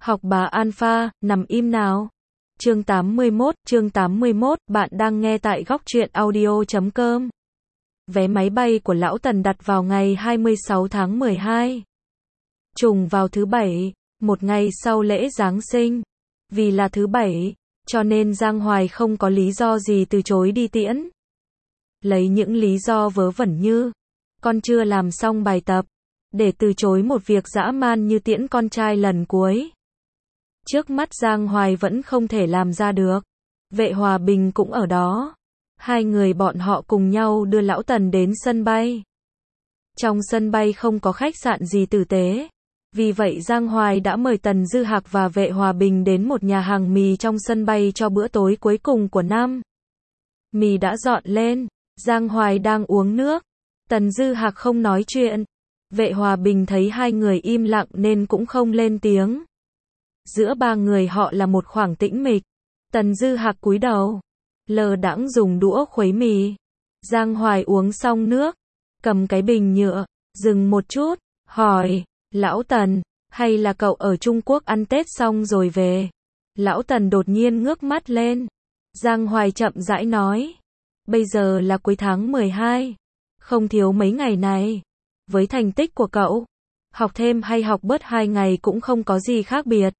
Học bà Alpha, nằm im nào. Chương 81, bạn đang nghe tại góc truyện audio.com. Vé máy bay của Lão Tần đặt vào ngày 26 tháng 12. Trùng vào thứ Bảy, một ngày sau lễ Giáng sinh. Vì là thứ Bảy, cho nên Giang Hoài không có lý do gì từ chối đi tiễn. Lấy những lý do vớ vẩn như, con chưa làm xong bài tập, để từ chối một việc dã man như tiễn con trai lần cuối. Trước mắt Giang Hoài vẫn không thể làm ra được. Vệ Hòa Bình cũng ở đó. Hai người bọn họ cùng nhau đưa Lão Tần đến sân bay. Trong sân bay không có khách sạn gì tử tế. Vì vậy Giang Hoài đã mời Tần Dư Hạc và Vệ Hòa Bình đến một nhà hàng mì trong sân bay cho bữa tối cuối cùng của năm. Mì đã dọn lên. Giang Hoài đang uống nước. Tần Dư Hạc không nói chuyện. Vệ Hòa Bình thấy hai người im lặng nên cũng không lên tiếng. Giữa ba người họ là một khoảng tĩnh mịch. Tần Dư Hạc cúi đầu, lờ đãng dùng đũa khuấy mì. Giang Hoài uống xong nước, cầm cái bình nhựa, dừng một chút, hỏi, Lão Tần, hay là cậu ở Trung Quốc ăn Tết xong rồi về? Lão Tần đột nhiên ngước mắt lên. Giang Hoài chậm rãi nói, bây giờ là cuối tháng 12, không thiếu mấy ngày này. Với thành tích của cậu, học thêm hay học bớt 2 ngày cũng không có gì khác biệt.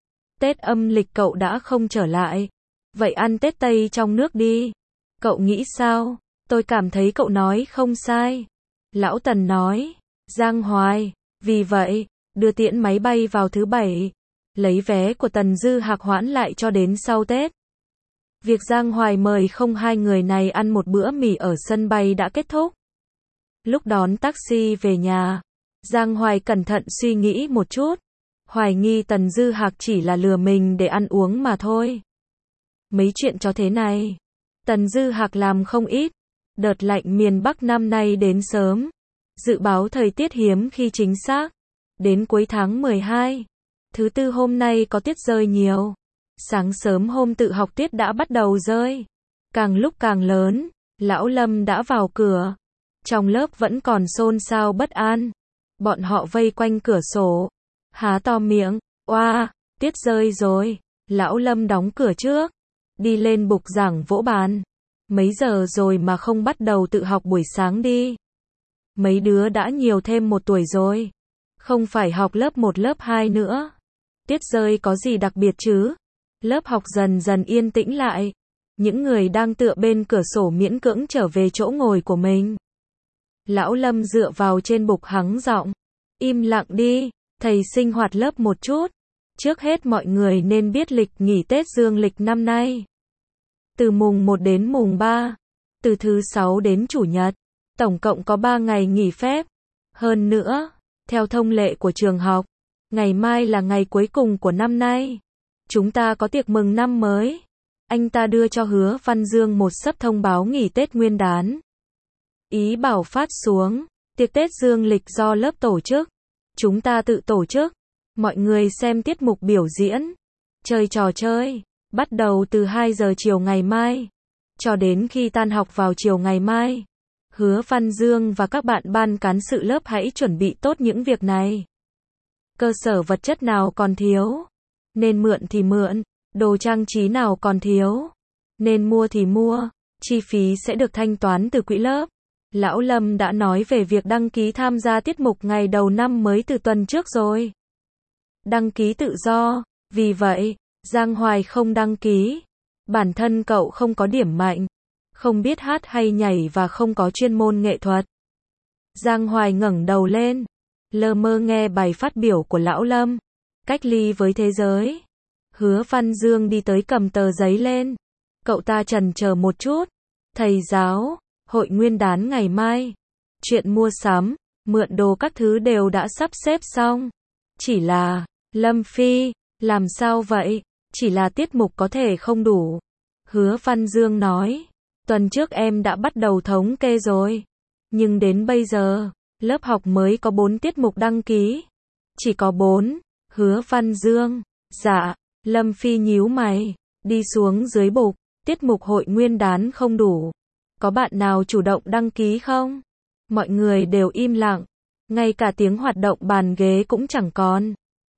Tết âm lịch cậu đã không trở lại. Vậy ăn Tết Tây trong nước đi. Cậu nghĩ sao? Tôi cảm thấy cậu nói không sai. Lão Tần nói. Giang Hoài, vì vậy, đưa tiễn máy bay vào thứ Bảy. Lấy vé của Tần Dư Hạc hoãn lại cho đến sau Tết. Việc Giang Hoài mời không hai người này ăn một bữa mì ở sân bay đã kết thúc. Lúc đón taxi về nhà, Giang Hoài cẩn thận suy nghĩ một chút. Hoài nghi Tần Dư Hạc chỉ là lừa mình để ăn uống mà thôi. Mấy chuyện cho thế này, Tần Dư Hạc làm không ít. Đợt lạnh miền Bắc năm nay đến sớm. Dự báo thời tiết hiếm khi chính xác. Đến cuối tháng 12, thứ Tư hôm nay có tiết rơi nhiều. Sáng sớm hôm tự học tiết đã bắt đầu rơi. Càng lúc càng lớn, Lão Lâm đã vào cửa. Trong lớp vẫn còn xôn xao bất an. Bọn họ vây quanh cửa sổ, há to miệng, oa, tiết rơi rồi. Lão Lâm đóng cửa trước, đi lên bục giảng vỗ bàn. Mấy giờ rồi mà không bắt đầu tự học buổi sáng đi. Mấy đứa đã nhiều thêm 1 tuổi rồi. Không phải học lớp 1 lớp 2 nữa. Tiết rơi có gì đặc biệt chứ? Lớp học dần dần yên tĩnh lại. Những người đang tựa bên cửa sổ miễn cưỡng trở về chỗ ngồi của mình. Lão Lâm dựa vào trên bục hắng giọng. Im lặng đi, thầy sinh hoạt lớp một chút. Trước hết mọi người nên biết lịch nghỉ Tết dương lịch năm nay. Từ mùng 1 đến mùng 3, từ thứ 6 đến chủ nhật, tổng cộng có 3 ngày nghỉ phép. Hơn nữa, theo thông lệ của trường học, ngày mai là ngày cuối cùng của năm nay. Chúng ta có tiệc mừng năm mới. Anh ta đưa cho Hứa Văn Dương một xấp thông báo nghỉ Tết Nguyên đán. Ý bảo phát xuống, tiệc Tết dương lịch do lớp tổ chức. Chúng ta tự tổ chức. Mọi người xem tiết mục biểu diễn, chơi trò chơi, bắt đầu từ 2 giờ chiều ngày mai, cho đến khi tan học vào chiều ngày mai. Hứa Văn Dương và các bạn ban cán sự lớp hãy chuẩn bị tốt những việc này. Cơ sở vật chất nào còn thiếu, nên mượn thì mượn, đồ trang trí nào còn thiếu, nên mua thì mua, chi phí sẽ được thanh toán từ quỹ lớp. Lão Lâm đã nói về việc đăng ký tham gia tiết mục ngày đầu năm mới từ tuần trước rồi. Đăng ký tự do, vì vậy, Giang Hoài không đăng ký. Bản thân cậu không có điểm mạnh, không biết hát hay nhảy và không có chuyên môn nghệ thuật. Giang Hoài ngẩng đầu lên, lơ mơ nghe bài phát biểu của Lão Lâm. Cách ly với thế giới. Hứa Văn Dương đi tới cầm tờ giấy lên. Cậu ta chần chờ một chút. Thầy giáo, hội nguyên đán ngày mai. Chuyện mua sắm, mượn đồ các thứ đều đã sắp xếp xong. Chỉ là, Lâm Phi, làm sao vậy? Chỉ là tiết mục có thể không đủ. Hứa Văn Dương nói, tuần trước em đã bắt đầu thống kê rồi. Nhưng đến bây giờ, lớp học mới có 4 tiết mục đăng ký. Chỉ có 4. Hứa Văn Dương, dạ. Lâm Phi nhíu mày, đi xuống dưới bục, tiết mục hội nguyên đán không đủ. Có bạn nào chủ động đăng ký không? Mọi người đều im lặng, ngay cả tiếng hoạt động bàn ghế cũng chẳng còn.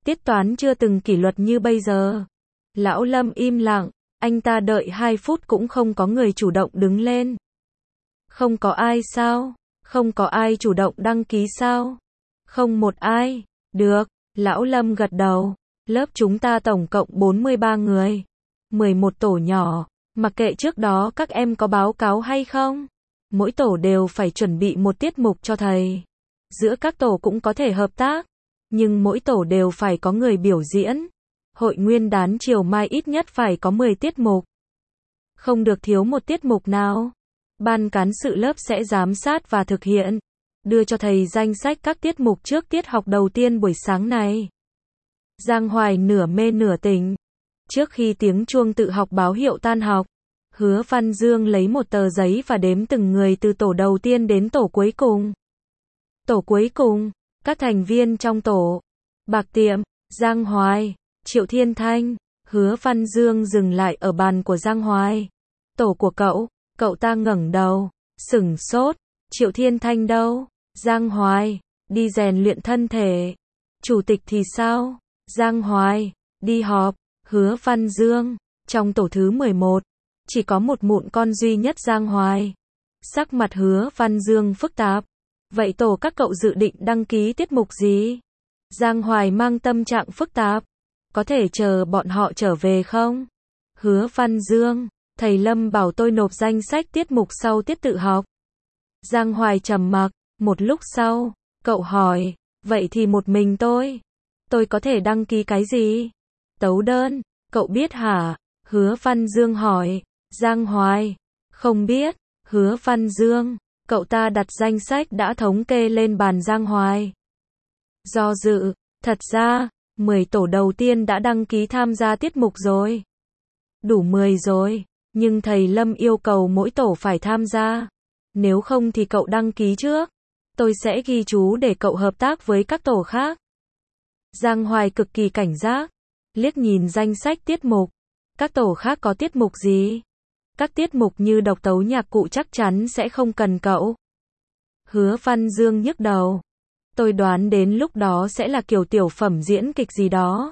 Tiết toán chưa từng kỷ luật như bây giờ. Lão Lâm im lặng, anh ta đợi 2 phút cũng không có người chủ động đứng lên. Không có ai sao? Không có ai chủ động đăng ký sao? Không một ai. Được, Lão Lâm gật đầu. Lớp chúng ta tổng cộng 43 người. 11 tổ nhỏ, mặc kệ trước đó các em có báo cáo hay không. Mỗi tổ đều phải chuẩn bị một tiết mục cho thầy. Giữa các tổ cũng có thể hợp tác, nhưng mỗi tổ đều phải có người biểu diễn. Hội nguyên đán chiều mai ít nhất phải có 10 tiết mục. Không được thiếu một tiết mục nào. Ban cán sự lớp sẽ giám sát và thực hiện. Đưa cho thầy danh sách các tiết mục trước tiết học đầu tiên buổi sáng này. Giang Hoài nửa mê nửa tỉnh. Trước khi tiếng chuông tự học báo hiệu tan học, Hứa Văn Dương lấy một tờ giấy và đếm từng người từ tổ đầu tiên đến tổ cuối cùng. Tổ cuối cùng, các thành viên trong tổ: Bạc Tiệm, Giang Hoài, Triệu Thiên Thanh. Hứa Văn Dương dừng lại ở bàn của Giang Hoài. Tổ của cậu ta ngẩng đầu, sửng sốt. Triệu Thiên Thanh đâu? Giang Hoài, đi rèn luyện thân thể. Chủ tịch thì sao? Giang Hoài, đi họp. Hứa Văn Dương, trong tổ thứ 11, chỉ có một mụn con duy nhất Giang Hoài. Sắc mặt Hứa Văn Dương phức tạp. Vậy tổ các cậu dự định đăng ký tiết mục gì? Giang Hoài mang tâm trạng phức tạp. Có thể chờ bọn họ trở về không? Hứa Văn Dương, thầy Lâm bảo tôi nộp danh sách tiết mục sau tiết tự học. Giang Hoài trầm mặc, một lúc sau, cậu hỏi, vậy thì một mình tôi có thể đăng ký cái gì? Tấu đơn, cậu biết hả? Hứa Văn Dương hỏi. Giang Hoài, không biết. Hứa Văn Dương, cậu ta đặt danh sách đã thống kê lên bàn Giang Hoài. Do dự, thật ra, 10 tổ đầu tiên đã đăng ký tham gia tiết mục rồi. Đủ 10 rồi, nhưng thầy Lâm yêu cầu mỗi tổ phải tham gia. Nếu không thì cậu đăng ký trước. Tôi sẽ ghi chú để cậu hợp tác với các tổ khác. Giang Hoài cực kỳ cảnh giác. Liếc nhìn danh sách tiết mục. Các tổ khác có tiết mục gì? Các tiết mục như độc tấu nhạc cụ chắc chắn sẽ không cần cậu. Hứa Văn Dương nhức đầu. Tôi đoán đến lúc đó sẽ là kiểu tiểu phẩm diễn kịch gì đó.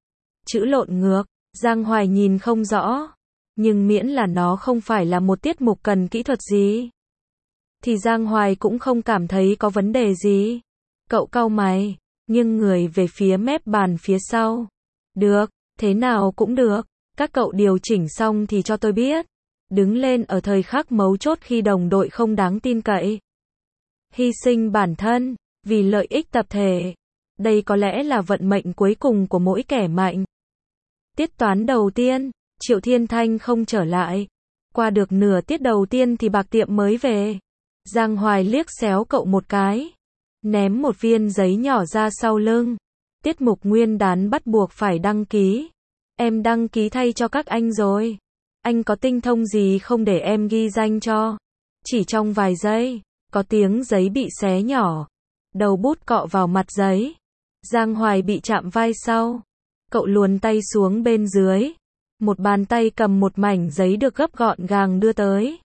Chữ lộn ngược. Giang Hoài nhìn không rõ. Nhưng miễn là nó không phải là một tiết mục cần kỹ thuật gì, thì Giang Hoài cũng không cảm thấy có vấn đề gì. Cậu cau mày, nghiêng người về phía mép bàn phía sau. Được, thế nào cũng được. Các cậu điều chỉnh xong thì cho tôi biết. Đứng lên ở thời khắc mấu chốt khi đồng đội không đáng tin cậy. Hy sinh bản thân, vì lợi ích tập thể. Đây có lẽ là vận mệnh cuối cùng của mỗi kẻ mạnh. Tiết toán đầu tiên, Triệu Thiên Thanh không trở lại. Qua được nửa tiết đầu tiên thì Bạc Tiệm mới về. Giang Hoài liếc xéo cậu một cái. Ném một viên giấy nhỏ ra sau lưng. Tiết mục nguyên đán bắt buộc phải đăng ký. Em đăng ký thay cho các anh rồi. Anh có tinh thông gì không để em ghi danh cho? Chỉ trong vài giây, có tiếng giấy bị xé nhỏ. Đầu bút cọ vào mặt giấy. Giang Hoài bị chạm vai sau. Cậu luồn tay xuống bên dưới. Một bàn tay cầm một mảnh giấy được gấp gọn gàng đưa tới.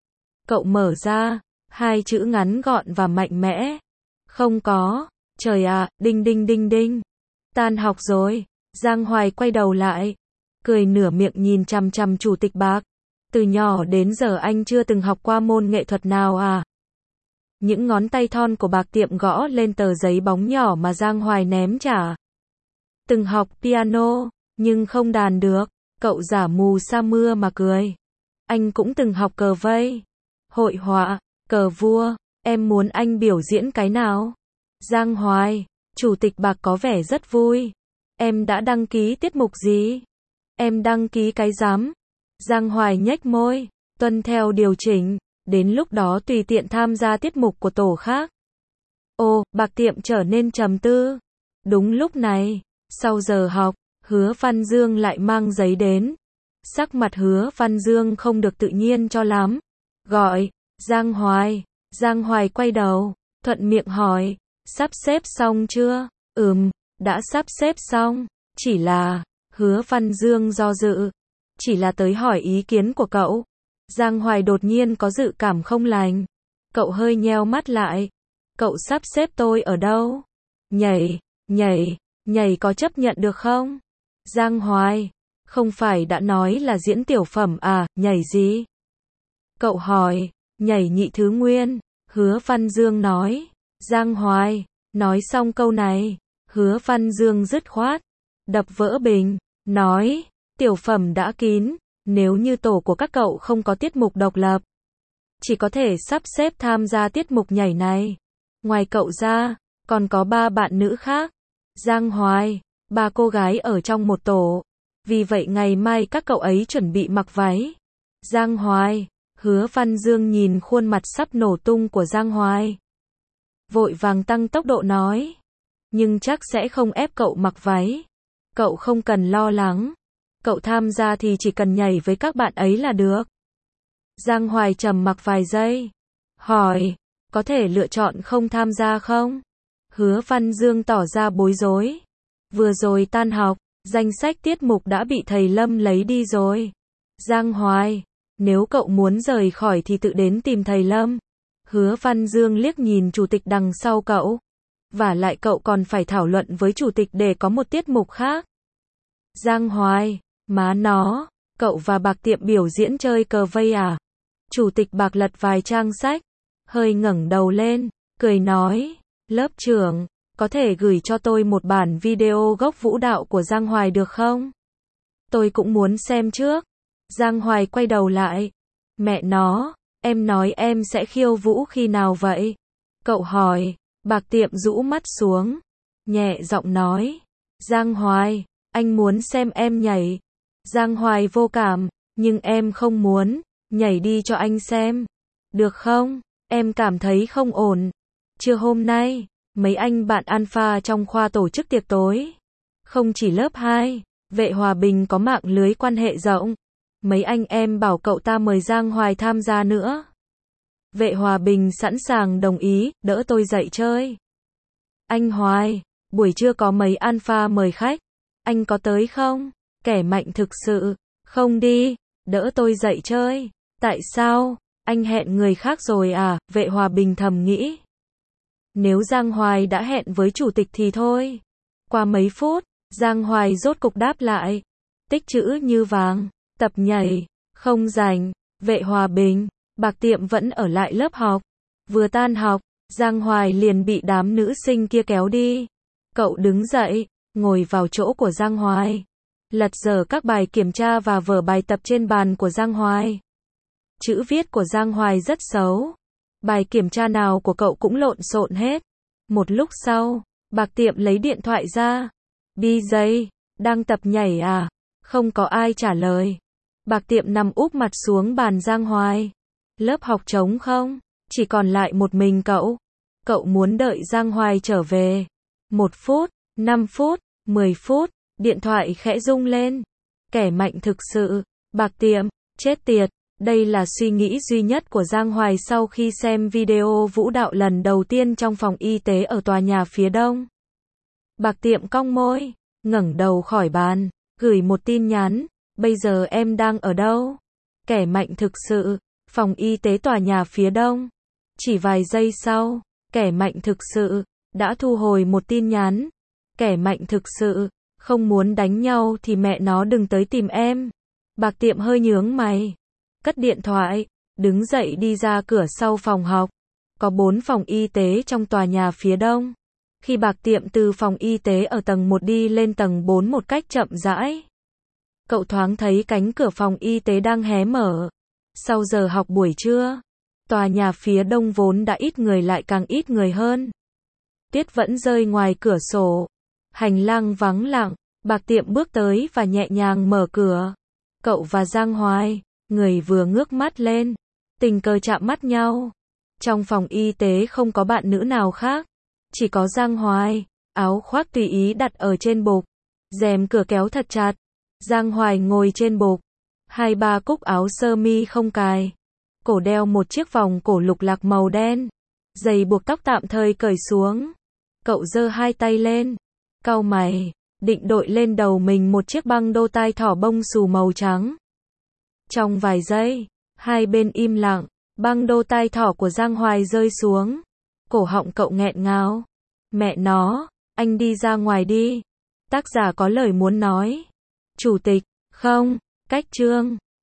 Cậu mở ra, 2 chữ ngắn gọn và mạnh mẽ. Không có. Trời ạ, đinh đinh đinh đinh. Tan học rồi. Giang Hoài quay đầu lại. Cười nửa miệng nhìn chằm chằm chủ tịch Bạc. Từ nhỏ đến giờ anh chưa từng học qua môn nghệ thuật nào à? Những ngón tay thon của Bạc Tiệm gõ lên tờ giấy bóng nhỏ mà Giang Hoài ném trả. Từng học piano, nhưng không đàn được. Cậu giả mù sa mưa mà cười. Anh cũng từng học cờ vây, hội họa, cờ vua. Em muốn anh biểu diễn cái nào? Giang Hoài, chủ tịch Bạc có vẻ rất vui. Em đã đăng ký tiết mục gì? Em đăng ký cái rắm. Giang Hoài nhếch môi, tuân theo điều chỉnh. Đến lúc đó tùy tiện tham gia tiết mục của tổ khác. Ồ, Bạc Tiệm trở nên trầm tư. Đúng lúc này, sau giờ học, Hứa Văn Dương lại mang giấy đến. Sắc mặt Hứa Văn Dương không được tự nhiên cho lắm. Gọi, Giang Hoài. Giang Hoài quay đầu, thuận miệng hỏi, sắp xếp xong chưa? Đã sắp xếp xong. Chỉ là, Hứa Văn Dương do dự. Chỉ là tới hỏi ý kiến của cậu. Giang Hoài đột nhiên có dự cảm không lành. Cậu hơi nheo mắt lại. Cậu sắp xếp tôi ở đâu? Nhảy. nhảy có chấp nhận được không? Giang Hoài, không phải đã nói là diễn tiểu phẩm à, nhảy gì? Cậu hỏi, nhảy nhị thứ nguyên, Hứa Văn Dương nói. Giang Hoài, nói xong câu này, Hứa Văn Dương dứt khoát, đập vỡ bình, nói, tiểu phẩm đã kín, nếu như tổ của các cậu không có tiết mục độc lập, chỉ có thể sắp xếp tham gia tiết mục nhảy này. Ngoài cậu ra, còn có 3 bạn nữ khác. Giang Hoài, 3 cô gái ở trong một tổ. Vì vậy ngày mai các cậu ấy chuẩn bị mặc váy. Giang Hoài, Hứa Văn Dương nhìn khuôn mặt sắp nổ tung của Giang Hoài, vội vàng tăng tốc độ nói. Nhưng chắc sẽ không ép cậu mặc váy. Cậu không cần lo lắng. Cậu tham gia thì chỉ cần nhảy với các bạn ấy là được. Giang Hoài trầm mặc vài giây, hỏi, có thể lựa chọn không tham gia không? Hứa Văn Dương tỏ ra bối rối. Vừa rồi tan học, danh sách tiết mục đã bị thầy Lâm lấy đi rồi. Giang Hoài, nếu cậu muốn rời khỏi thì tự đến tìm thầy Lâm. Hứa Văn Dương liếc nhìn chủ tịch đằng sau cậu. Vả lại cậu còn phải thảo luận với chủ tịch để có một tiết mục khác. Giang Hoài, má nó, cậu và Bạc Tiệm biểu diễn chơi cờ vây à? Chủ tịch Bạc lật vài trang sách, hơi ngẩng đầu lên, cười nói, lớp trưởng, có thể gửi cho tôi một bản video gốc vũ đạo của Giang Hoài được không? Tôi cũng muốn xem trước. Giang Hoài quay đầu lại. Mẹ nó, em nói em sẽ khiêu vũ khi nào vậy? Cậu hỏi. Bạc Tiệm rũ mắt xuống, nhẹ giọng nói. Giang Hoài, anh muốn xem em nhảy. Giang Hoài vô cảm, nhưng em không muốn, nhảy đi cho anh xem. Được không? Em cảm thấy không ổn. Trưa hôm nay, mấy anh bạn Alpha trong khoa tổ chức tiệc tối. Không chỉ lớp 2, Vệ Hòa Bình có mạng lưới quan hệ rộng. Mấy anh em bảo cậu ta mời Giang Hoài tham gia nữa. Vệ Hòa Bình sẵn sàng đồng ý, đỡ tôi dậy chơi. Anh Hoài, buổi trưa có mấy Alpha mời khách. Anh có tới không? Kẻ mạnh thực sự. Không đi, đỡ tôi dậy chơi. Tại sao? Anh hẹn người khác rồi à? Vệ Hòa Bình thầm nghĩ. Nếu Giang Hoài đã hẹn với chủ tịch thì thôi. Qua mấy phút, Giang Hoài rốt cục đáp lại. Tích chữ như vàng, tập nhảy, không rảnh. Vệ Hòa Bình, Bạc Tiệm vẫn ở lại lớp học. Vừa tan học, Giang Hoài liền bị đám nữ sinh kia kéo đi. Cậu đứng dậy, ngồi vào chỗ của Giang Hoài. Lật dở các bài kiểm tra và vở bài tập trên bàn của Giang Hoài. Chữ viết của Giang Hoài rất xấu. Bài kiểm tra nào của cậu cũng lộn xộn hết. Một lúc sau, Bạc Tiệm lấy điện thoại ra. BJ, đang tập nhảy à? Không có ai trả lời. Bạc Tiệm nằm úp mặt xuống bàn Giang Hoài. Lớp học trống không? Chỉ còn lại một mình cậu. Cậu muốn đợi Giang Hoài trở về. 1 phút, 5 phút, 10 phút, điện thoại khẽ rung lên. Kẻ mạnh thực sự. Bạc Tiệm, chết tiệt. Đây là suy nghĩ duy nhất của Giang Hoài sau khi xem video vũ đạo lần đầu tiên trong phòng y tế ở tòa nhà phía đông. Bạc Tiệm cong môi, ngẩng đầu khỏi bàn, gửi một tin nhắn. Bây giờ em đang ở đâu? Kẻ mạnh thực sự. Phòng y tế tòa nhà phía đông. Chỉ vài giây sau, kẻ mạnh thực sự đã thu hồi một tin nhắn. Kẻ mạnh thực sự, không muốn đánh nhau thì mẹ nó đừng tới tìm em. Bạc Tiệm hơi nhướng mày, cất điện thoại, đứng dậy đi ra cửa sau phòng học. Có 4 phòng y tế trong tòa nhà phía đông. Khi Bạc Tiệm từ phòng y tế ở tầng 1 đi lên tầng 4 một cách chậm rãi, cậu thoáng thấy cánh cửa phòng y tế đang hé mở. Sau giờ học buổi trưa, tòa nhà phía đông vốn đã ít người lại càng ít người hơn. Tuyết vẫn rơi ngoài cửa sổ. Hành lang vắng lặng, Bạc Tiệm bước tới và nhẹ nhàng mở cửa. Cậu và Giang Hoài, người vừa ngước mắt lên, tình cờ chạm mắt nhau. Trong phòng y tế không có bạn nữ nào khác, chỉ có Giang Hoài, áo khoác tùy ý đặt ở trên bục, rèm cửa kéo thật chặt. Giang Hoài ngồi trên bục, 2-3 cúc áo sơ mi không cài, cổ đeo một chiếc vòng cổ lục lạc màu đen, giày buộc tóc tạm thời cởi xuống. Cậu giơ 2 tay lên, cau mày, định đội lên đầu mình một chiếc băng đô tai thỏ bông xù màu trắng. Trong vài giây, hai bên im lặng, băng đô tai thỏ của Giang Hoài rơi xuống. Cổ họng cậu nghẹn ngào. Mẹ nó, anh đi ra ngoài đi. Tác giả có lời muốn nói. Chủ tịch, không, cách chương.